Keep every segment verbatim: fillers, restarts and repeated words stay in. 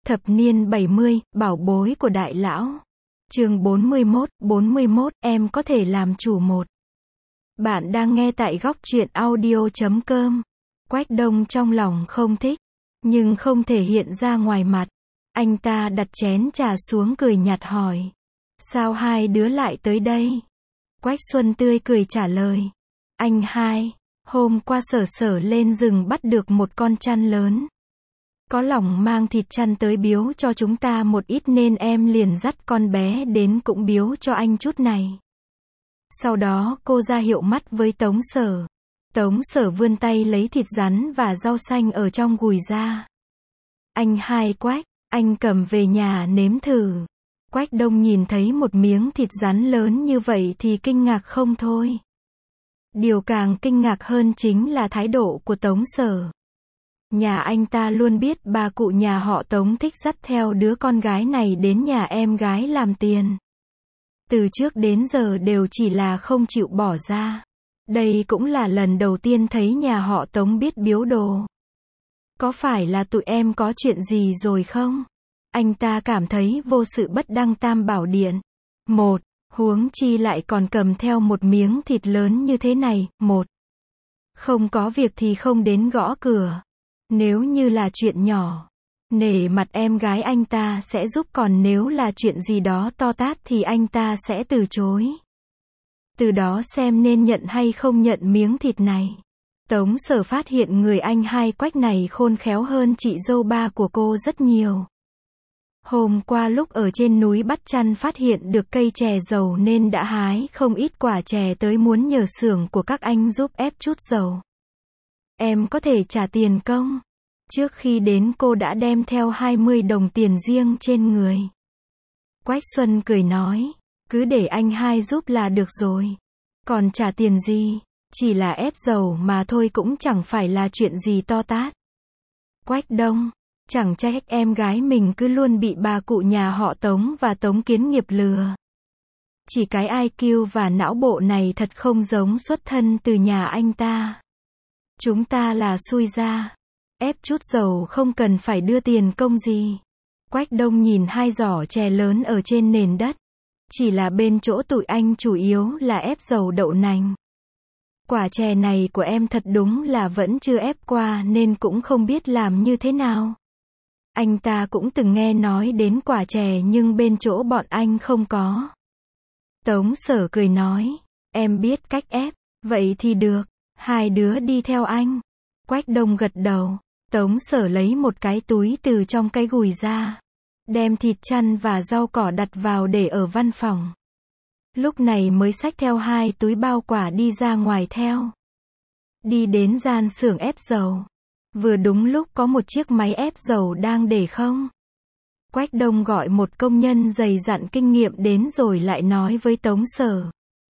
Thập niên bảy mươi, bảo bối của đại lão. Chương bốn mươi mốt, bốn mươi mốt, em có thể làm chủ một. Bạn đang nghe tại góc truyện audio chấm com. Quách Đông trong lòng không thích, nhưng không thể hiện ra ngoài mặt. Anh ta đặt chén trà xuống cười nhạt hỏi. Sao hai đứa lại tới đây? Quách Xuân tươi cười trả lời. Anh hai, hôm qua Sở Sở lên rừng bắt được một con chăn lớn. Có lòng mang thịt chăn tới biếu cho chúng ta một ít nên em liền dắt con bé đến cũng biếu cho anh chút này. Sau đó cô ra hiệu mắt với Tống Sở. Tống Sở vươn tay lấy thịt rắn và rau xanh ở trong gùi ra. Anh hai Quách, anh cầm về nhà nếm thử. Quách Đông nhìn thấy một miếng thịt rắn lớn như vậy thì kinh ngạc không thôi. Điều càng kinh ngạc hơn chính là thái độ của Tống Sở. Nhà anh ta luôn biết bà cụ nhà họ Tống thích dắt theo đứa con gái này đến nhà em gái làm tiền. Từ trước đến giờ đều chỉ là không chịu bỏ ra. Đây cũng là lần đầu tiên thấy nhà họ Tống biết biếu đồ. Có phải là tụi em có chuyện gì rồi không? Anh ta cảm thấy vô sự bất đăng tam bảo điện. Một, huống chi lại còn cầm theo một miếng thịt lớn như thế này. Một, không có việc thì không đến gõ cửa. Nếu như là chuyện nhỏ, nể mặt em gái anh ta sẽ giúp, còn nếu là chuyện gì đó to tát thì anh ta sẽ từ chối. Từ đó xem nên nhận hay không nhận miếng thịt này. Tống Sở phát hiện người anh hai Quách này khôn khéo hơn chị dâu ba của cô rất nhiều. Hôm qua lúc ở trên núi bắt chăn phát hiện được cây chè dầu nên đã hái không ít quả chè tới muốn nhờ xưởng của các anh giúp ép chút dầu. Em có thể trả tiền công? Trước khi đến cô đã đem theo hai mươi đồng tiền riêng trên người. Quách Xuân cười nói, cứ để anh hai giúp là được rồi. Còn trả tiền gì? Chỉ là ép dầu mà thôi, cũng chẳng phải là chuyện gì to tát. Quách Đông, chẳng trách em gái mình cứ luôn bị bà cụ nhà họ Tống và Tống Kiến Nghiệp lừa. Chỉ cái i kiu và não bộ này thật không giống xuất thân từ nhà anh ta. Chúng ta là xui ra. Ép chút dầu không cần phải đưa tiền công gì. Quách Đông nhìn hai giỏ chè lớn ở trên nền đất. Chỉ là bên chỗ tụi anh chủ yếu là ép dầu đậu nành. Quả chè này của em thật đúng là vẫn chưa ép qua nên cũng không biết làm như thế nào. Anh ta cũng từng nghe nói đến quả chè nhưng bên chỗ bọn anh không có. Tống Sở cười nói, em biết cách ép, vậy thì được, hai đứa đi theo anh. Quách Đông gật đầu. Tống Sở lấy một cái túi từ trong cái gùi ra, đem thịt chăn và rau cỏ đặt vào để ở văn phòng. Lúc này mới xách theo hai túi bao quả đi ra ngoài theo. Đi đến gian xưởng ép dầu. Vừa đúng lúc có một chiếc máy ép dầu đang để không. Quách Đông gọi một công nhân dày dặn kinh nghiệm đến rồi lại nói với Tống Sở.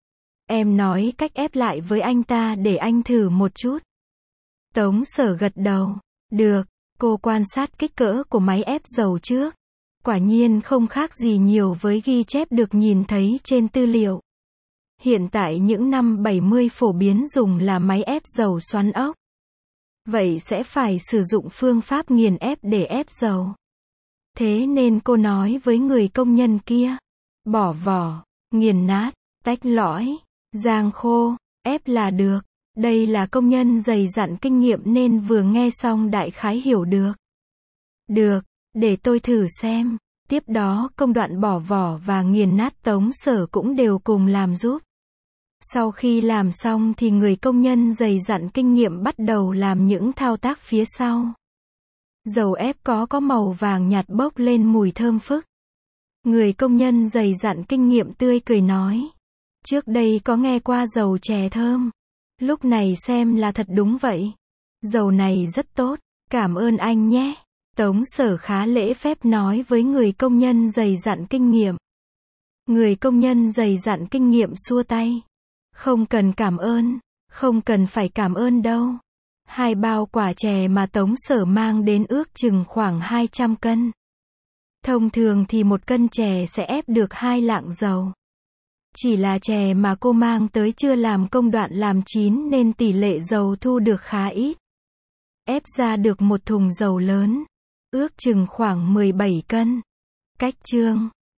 Em nói cách ép lại với anh ta để anh thử một chút. Tống Sở gật đầu. Được, cô quan sát kích cỡ của máy ép dầu trước. Quả nhiên không khác gì nhiều với ghi chép được nhìn thấy trên tư liệu. Hiện tại những năm bảy mươi phổ biến dùng là máy ép dầu xoắn ốc. Vậy sẽ phải sử dụng phương pháp nghiền ép để ép dầu. Thế nên cô nói với người công nhân kia. Bỏ vỏ, nghiền nát, tách lõi, rang khô, ép là được. Đây là công nhân dày dặn kinh nghiệm nên vừa nghe xong đại khái hiểu được. Được, để tôi thử xem. Tiếp đó công đoạn bỏ vỏ và nghiền nát Tống Sở cũng đều cùng làm giúp. Sau khi làm xong thì người công nhân dày dặn kinh nghiệm bắt đầu làm những thao tác phía sau. Dầu ép có có màu vàng nhạt bốc lên mùi thơm phức. Người công nhân dày dặn kinh nghiệm tươi cười nói. Trước đây có nghe qua dầu chè thơm. Lúc này xem là thật đúng vậy. Dầu này rất tốt, cảm ơn anh nhé. Tống Sở khá lễ phép nói với người công nhân dày dặn kinh nghiệm. Người công nhân dày dặn kinh nghiệm xua tay. Không cần cảm ơn, không cần phải cảm ơn đâu. Hai bao quả chè mà Tống Sở mang đến ước chừng khoảng hai trăm cân. Thông thường thì một cân chè sẽ ép được hai lạng dầu. Chỉ là chè mà cô mang tới chưa làm công đoạn làm chín nên tỷ lệ dầu thu được khá ít. Ép ra được một thùng dầu lớn. ước chừng khoảng mười bảy cân. Cách chương